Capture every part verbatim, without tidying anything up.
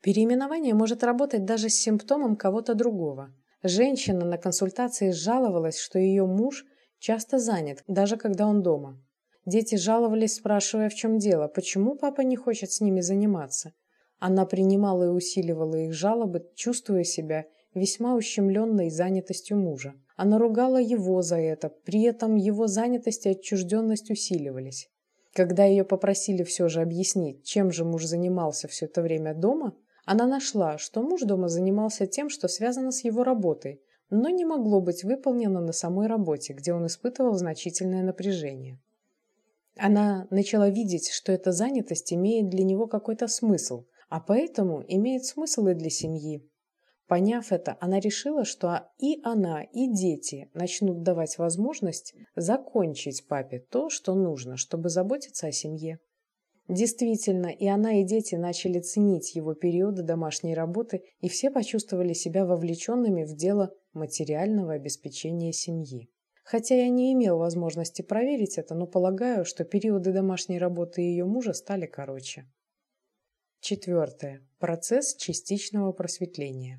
Переименование может работать даже с симптомом кого-то другого. Женщина на консультации жаловалась, что ее муж часто занят, даже когда он дома. Дети жаловались, спрашивая, в чем дело, почему папа не хочет с ними заниматься. Она принимала и усиливала их жалобы, чувствуя себя весьма ущемленной занятостью мужа. Она ругала его за это, при этом его занятость и отчужденность усиливались. Когда ее попросили все же объяснить, чем же муж занимался все это время дома, она нашла, что муж дома занимался тем, что связано с его работой, но не могло быть выполнено на самой работе, где он испытывал значительное напряжение. Она начала видеть, что эта занятость имеет для него какой-то смысл, а поэтому имеет смысл и для семьи. Поняв это, она решила, что и она, и дети начнут давать возможность закончить папе то, что нужно, чтобы заботиться о семье. Действительно, и она, и дети начали ценить его периоды домашней работы, и все почувствовали себя вовлеченными в дело материального обеспечения семьи. Хотя я не имел возможности проверить это, но полагаю, что периоды домашней работы ее мужа стали короче. Четвертое. Процесс частичного просветления.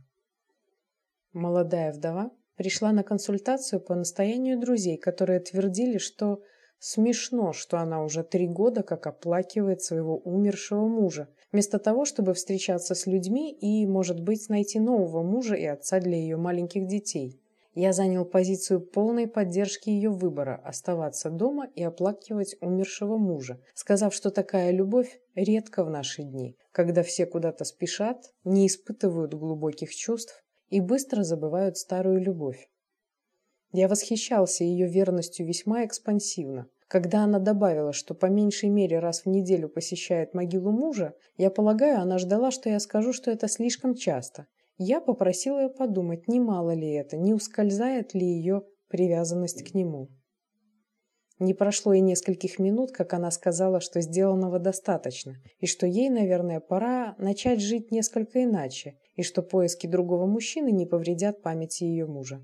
Молодая вдова пришла на консультацию по настоянию друзей, которые твердили, что смешно, что она уже три года как оплакивает своего умершего мужа, вместо того, чтобы встречаться с людьми и, может быть, найти нового мужа и отца для ее маленьких детей. Я занял позицию полной поддержки ее выбора оставаться дома и оплакивать умершего мужа, сказав, что такая любовь редко в наши дни, когда все куда-то спешат, не испытывают глубоких чувств и быстро забывают старую любовь. Я восхищался ее верностью весьма экспансивно. Когда она добавила, что по меньшей мере раз в неделю посещает могилу мужа, я полагаю, она ждала, что я скажу, что это слишком часто. Я попросил ее подумать, не мало ли это, не ускользает ли ее привязанность к нему. Не прошло и нескольких минут, как она сказала, что сделанного достаточно, и что ей, наверное, пора начать жить несколько иначе, и что поиски другого мужчины не повредят памяти ее мужа.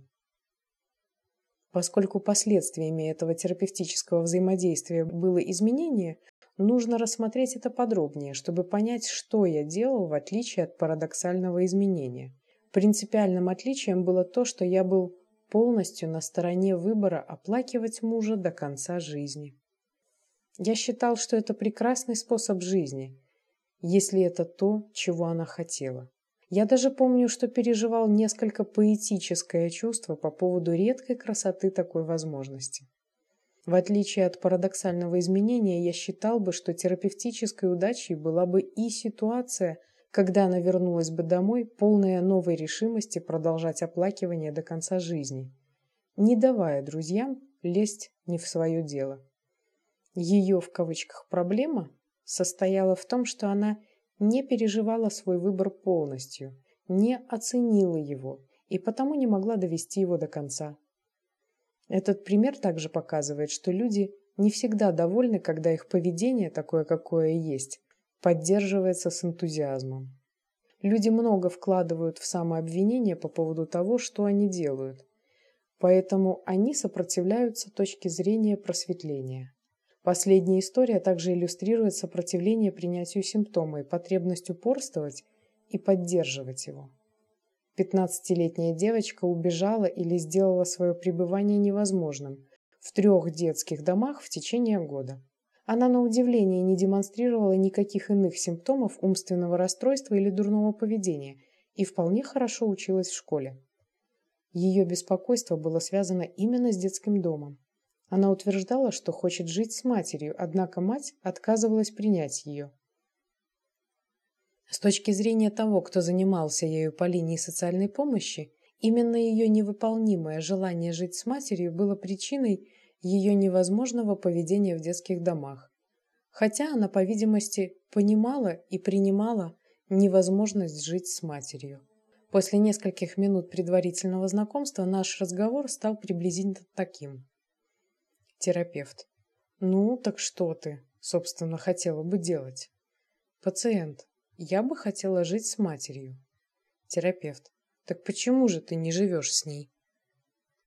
Поскольку последствиями этого терапевтического взаимодействия было изменение, нужно рассмотреть это подробнее, чтобы понять, что я делал в отличие от парадоксального изменения. Принципиальным отличием было то, что я был полностью на стороне выбора оплакивать мужа до конца жизни. Я считал, что это прекрасный способ жизни, если это то, чего она хотела. Я даже помню, что переживал несколько поэтическое чувство по поводу редкой красоты такой возможности. В отличие от парадоксального изменения, я считал бы, что терапевтической удачей была бы и ситуация, когда она вернулась бы домой, полная новой решимости продолжать оплакивание до конца жизни, не давая друзьям лезть не в свое дело. Ее, в кавычках, проблема состояла в том, что она не переживала свой выбор полностью, не оценила его и потому не могла довести его до конца. Этот пример также показывает, что люди не всегда довольны, когда их поведение, такое какое есть, поддерживается с энтузиазмом. Люди много вкладывают в самообвинение по поводу того, что они делают, поэтому они сопротивляются точке зрения просветления. Последняя история также иллюстрирует сопротивление принятию симптома и потребность упорствовать и поддерживать его. пятнадцатилетняя девочка убежала или сделала свое пребывание невозможным в трех детских домах в течение года. Она на удивление не демонстрировала никаких иных симптомов умственного расстройства или дурного поведения и вполне хорошо училась в школе. Ее беспокойство было связано именно с детским домом. Она утверждала, что хочет жить с матерью, однако мать отказывалась принять ее. С точки зрения того, кто занимался ею по линии социальной помощи, именно ее невыполнимое желание жить с матерью было причиной ее невозможного поведения в детских домах. Хотя она, по видимости, понимала и принимала невозможность жить с матерью. После нескольких минут предварительного знакомства наш разговор стал приблизительно таким. Терапевт. Ну, так что ты, собственно, хотела бы делать? Пациент. Я бы хотела жить с матерью. Терапевт. Так почему же ты не живешь с ней?